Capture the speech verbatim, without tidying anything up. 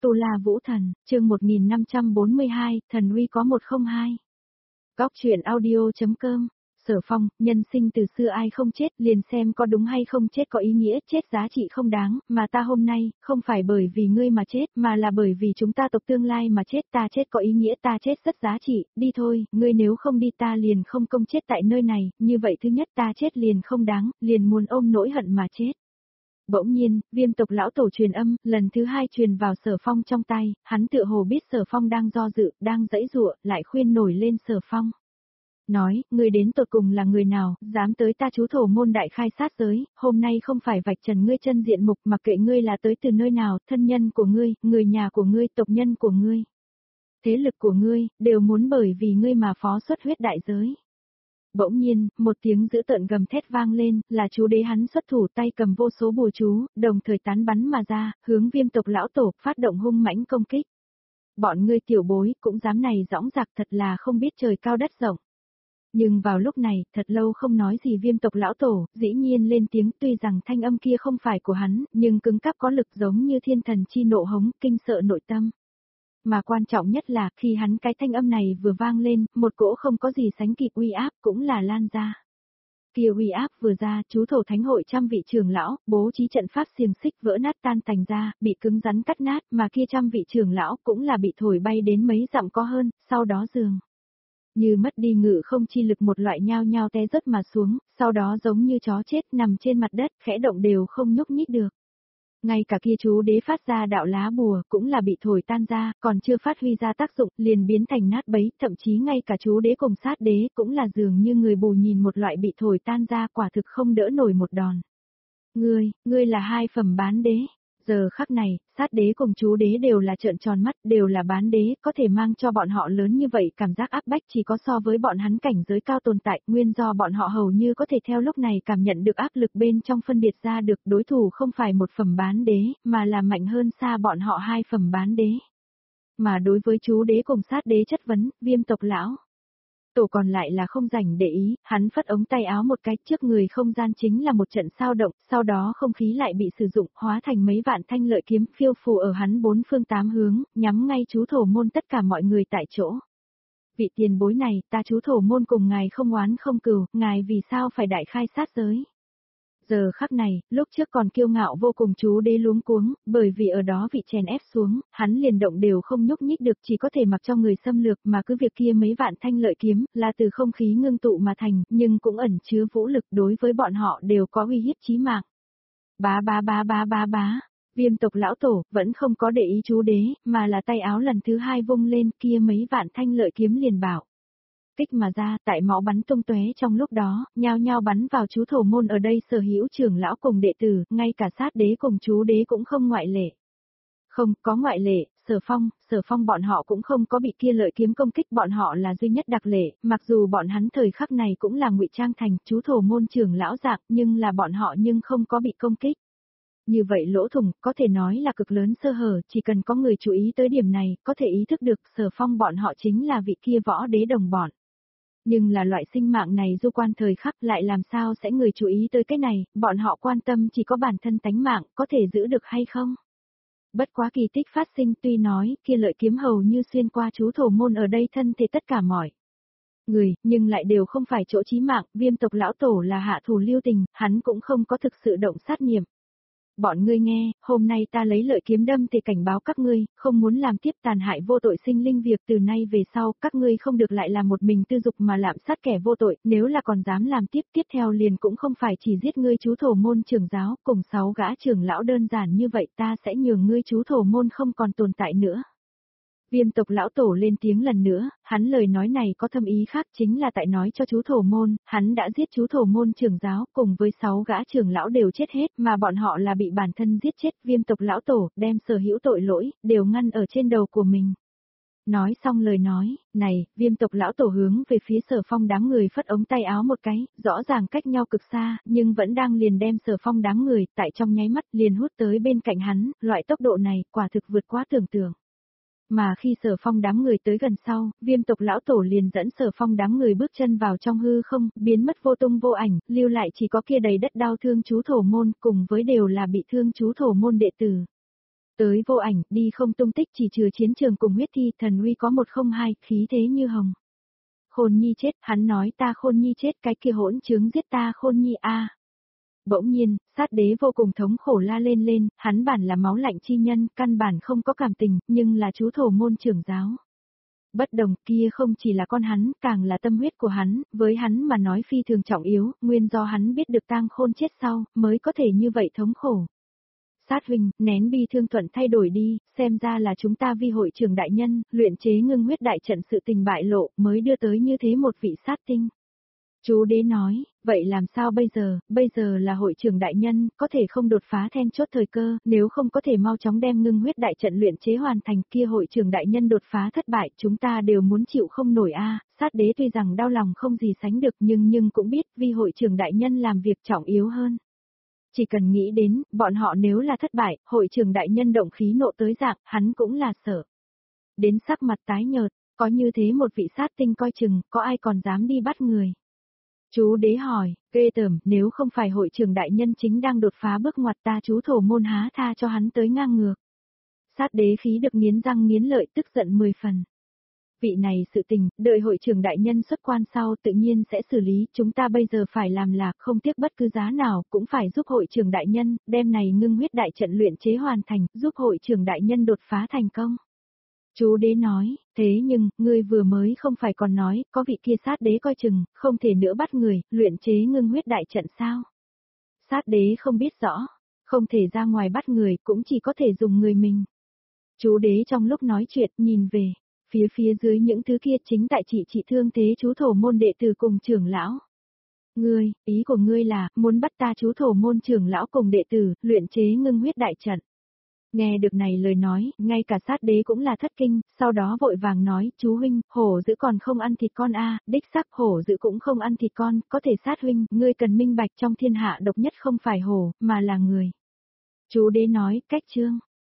Tu La Vũ Thần, chương một nghìn năm trăm bốn mươi hai, Thần uy có một không hai. Góc truyện audio.com. Sở Phong, nhân sinh từ xưa ai không chết, liền xem có đúng hay không chết có ý nghĩa, chết giá trị không đáng, mà ta hôm nay, không phải bởi vì ngươi mà chết, mà là bởi vì chúng ta tộc tương lai mà chết, ta chết có ý nghĩa, ta chết rất giá trị, đi thôi, ngươi nếu không đi ta liền không công chết tại nơi này, như vậy thứ nhất ta chết liền không đáng, liền muốn ôm nỗi hận mà chết. Bỗng nhiên, Viêm tộc lão tổ truyền âm, lần thứ hai truyền vào Sở Phong trong tay, hắn tựa hồ biết Sở Phong đang do dự, đang giãy giụa, lại khuyên nổi lên Sở Phong. Nói, ngươi đến tột cùng là người nào, dám tới ta chú thổ môn đại khai sát giới, hôm nay không phải vạch trần ngươi chân diện mục, mặc kệ ngươi là tới từ nơi nào, thân nhân của ngươi, người nhà của ngươi, tộc nhân của ngươi, thế lực của ngươi, đều muốn bởi vì ngươi mà phó xuất huyết đại giới. Bỗng nhiên, một tiếng dữ tợn gầm thét vang lên, là chú đế hắn xuất thủ tay cầm vô số bùa chú, đồng thời tán bắn mà ra, hướng Viêm tộc lão tổ, phát động hung mãnh công kích. Bọn ngươi tiểu bối, cũng dám này dõng dạc, thật là không biết trời cao đất rộng. Nhưng vào lúc này, thật lâu không nói gì Viêm tộc lão tổ, dĩ nhiên lên tiếng, tuy rằng thanh âm kia không phải của hắn, nhưng cứng cáp có lực giống như thiên thần chi nộ hống, kinh sợ nội tâm. Mà quan trọng nhất là, khi hắn cái thanh âm này vừa vang lên, một cỗ không có gì sánh kịp uy áp cũng là lan ra. Kia uy áp vừa ra, chú thổ thánh hội trăm vị trưởng lão, bố trí trận pháp xiềng xích vỡ nát tan tành ra, bị cứng rắn cắt nát, mà kia trăm vị trưởng lão cũng là bị thổi bay đến mấy dặm có hơn, sau đó dường như mất đi ngự không chi lực một loại nhao nhao té rớt mà xuống, sau đó giống như chó chết nằm trên mặt đất, khẽ động đều không nhúc nhích được. Ngay cả kia chú đế phát ra đạo lá bùa cũng là bị thổi tan ra, còn chưa phát huy ra tác dụng, liền biến thành nát bấy, thậm chí ngay cả chú đế cùng sát đế cũng là dường như người bù nhìn một loại bị thổi tan ra, quả thực không đỡ nổi một đòn. Ngươi, ngươi là hai phẩm bán đế. Giờ khắc này, sát đế cùng chú đế đều là trợn tròn mắt, đều là bán đế, có thể mang cho bọn họ lớn như vậy cảm giác áp bách chỉ có so với bọn hắn cảnh giới cao tồn tại, nguyên do bọn họ hầu như có thể theo lúc này cảm nhận được áp lực bên trong phân biệt ra được đối thủ không phải một phẩm bán đế, mà là mạnh hơn xa bọn họ hai phẩm bán đế. Mà đối với chú đế cùng sát đế chất vấn, Viêm tộc lão tổ còn lại là không rảnh để ý, hắn phất ống tay áo một cái, trước người không gian chính là một trận sao động, sau đó không khí lại bị sử dụng, hóa thành mấy vạn thanh lợi kiếm phiêu phù ở hắn bốn phương tám hướng, nhắm ngay chú thổ môn tất cả mọi người tại chỗ. Vị tiền bối này, ta chú thổ môn cùng ngài không oán không cừu, ngài vì sao phải đại khai sát giới? Giờ khắc này, lúc trước còn kiêu ngạo vô cùng chú đế luống cuống, bởi vì ở đó vị chèn ép xuống, hắn liền động đều không nhúc nhích được, chỉ có thể mặc cho người xâm lược, mà cứ việc kia mấy vạn thanh lợi kiếm, là từ không khí ngưng tụ mà thành, nhưng cũng ẩn chứa vũ lực, đối với bọn họ đều có uy hiếp chí mạng. Bá bá bá bá bá bá, Viêm tộc lão tổ, vẫn không có để ý chú đế, mà là tay áo lần thứ hai vung lên, kia mấy vạn thanh lợi kiếm liền bảo kích mà ra, tại máu bắn tung tóe trong lúc đó, nhao nhao bắn vào chú thổ môn ở đây sở hữu trưởng lão cùng đệ tử, ngay cả sát đế cùng chú đế cũng không ngoại lệ. Không, có ngoại lệ, Sở Phong, Sở Phong bọn họ cũng không có bị kia lợi kiếm công kích, bọn họ là duy nhất đặc lệ, mặc dù bọn hắn thời khắc này cũng là ngụy trang thành chú thổ môn trưởng lão dạng, nhưng là bọn họ nhưng không có bị công kích. Như vậy lỗ thủng, có thể nói là cực lớn sơ hở, chỉ cần có người chú ý tới điểm này, có thể ý thức được Sở Phong bọn họ chính là vị kia võ đế đồng bọn. Nhưng là loại sinh mạng này du quan thời khắc lại làm sao sẽ người chú ý tới cái này, bọn họ quan tâm chỉ có bản thân tánh mạng, có thể giữ được hay không? Bất quá kỳ tích phát sinh, tuy nói, kia lợi kiếm hầu như xuyên qua chú thổ môn ở đây thân thể tất cả mọi người, nhưng lại đều không phải chỗ chí mạng, Viêm tộc lão tổ là hạ thủ lưu tình, hắn cũng không có thực sự động sát niệm. Bọn ngươi nghe, hôm nay ta lấy lợi kiếm đâm thì cảnh báo các ngươi, không muốn làm tiếp tàn hại vô tội sinh linh việc, từ nay về sau, các ngươi không được lại làm một mình tư dục mà lạm sát kẻ vô tội, nếu là còn dám làm tiếp tiếp theo liền cũng không phải chỉ giết ngươi chú thổ môn trưởng giáo, cùng sáu gã trưởng lão đơn giản như vậy, ta sẽ nhường ngươi chú thổ môn không còn tồn tại nữa. Viêm tộc lão tổ lên tiếng lần nữa, hắn lời nói này có thâm ý khác, chính là tại nói cho chú thổ môn, hắn đã giết chú thổ môn trưởng giáo, cùng với sáu gã trưởng lão đều chết hết, mà bọn họ là bị bản thân giết chết. Viêm tộc lão tổ, đem sở hữu tội lỗi, đều ngăn ở trên đầu của mình. Nói xong lời nói, này, Viêm tộc lão tổ hướng về phía Sở Phong đám người phất ống tay áo một cái, rõ ràng cách nhau cực xa, nhưng vẫn đang liền đem Sở Phong đám người, tại trong nháy mắt, liền hút tới bên cạnh hắn, loại tốc độ này, quả thực vượt quá tưởng tượng. Mà khi Sở Phong đám người tới gần sau, Viêm tộc lão tổ liền dẫn Sở Phong đám người bước chân vào trong hư không, biến mất vô tung vô ảnh, lưu lại chỉ có kia đầy đất đau thương chú thổ môn, cùng với đều là bị thương chú thổ môn đệ tử. Tới vô ảnh, đi không tung tích chỉ trừ chiến trường cùng huyết thi, thần uy có một không hai, khí thế như hồng. Khôn Nhi chết, hắn nói ta Khôn Nhi chết, cái kia hỗn chứng giết ta Khôn Nhi a. Bỗng nhiên, sát đế vô cùng thống khổ la lên lên, hắn bản là máu lạnh chi nhân, căn bản không có cảm tình, nhưng là chú thổ môn trưởng giáo. Bất đồng kia không chỉ là con hắn, càng là tâm huyết của hắn, với hắn mà nói phi thường trọng yếu, nguyên do hắn biết được tang khôn chết sau, mới có thể như vậy thống khổ. Sát huynh, nén bi thương thuận thay đổi đi, xem ra là chúng ta vi hội trưởng đại nhân, luyện chế ngưng huyết đại trận sự tình bại lộ, mới đưa tới như thế một vị sát tinh. Chú đế nói, vậy làm sao bây giờ, bây giờ là hội trưởng đại nhân, có thể không đột phá then chốt thời cơ, nếu không có thể mau chóng đem ngưng huyết đại trận luyện chế hoàn thành kia hội trưởng đại nhân đột phá thất bại, chúng ta đều muốn chịu không nổi a. Sát đế tuy rằng đau lòng không gì sánh được nhưng nhưng cũng biết vì hội trưởng đại nhân làm việc trọng yếu hơn. Chỉ cần nghĩ đến, bọn họ nếu là thất bại, hội trưởng đại nhân động khí nộ tới dạng, hắn cũng là sợ. Đến sắc mặt tái nhợt, có như thế một vị sát tinh coi chừng, có ai còn dám đi bắt người. Chú đế hỏi, ghê tởm, nếu không phải hội trưởng đại nhân chính đang đột phá bước ngoặt ta chú thổ môn há tha cho hắn tới ngang ngược. Sát đế khí được nghiến răng nghiến lợi tức giận mười phần. Vị này sự tình, đợi hội trưởng đại nhân xuất quan sau tự nhiên sẽ xử lý, chúng ta bây giờ phải làm là không tiếc bất cứ giá nào, cũng phải giúp hội trưởng đại nhân, đem này ngưng huyết đại trận luyện chế hoàn thành, giúp hội trưởng đại nhân đột phá thành công. Chú đế nói, thế nhưng, ngươi vừa mới không phải còn nói, có vị kia sát đế coi chừng, không thể nữa bắt người, luyện chế ngưng huyết đại trận sao? Sát đế không biết rõ, không thể ra ngoài bắt người, cũng chỉ có thể dùng người mình. Chú đế trong lúc nói chuyện, nhìn về, phía phía dưới những thứ kia chính tại trị trị thương thế chú thổ môn đệ tử cùng trưởng lão. Ngươi, ý của ngươi là, muốn bắt ta chú thổ môn trưởng lão cùng đệ tử, luyện chế ngưng huyết đại trận. Nghe được này lời nói, ngay cả sát đế cũng là thất kinh, sau đó vội vàng nói, chú huynh, hổ dữ còn không ăn thịt con a, đích xác hổ dữ cũng không ăn thịt con, có thể sát huynh, ngươi cần minh bạch trong thiên hạ độc nhất không phải hổ, mà là người. Chú đế nói, cách chương.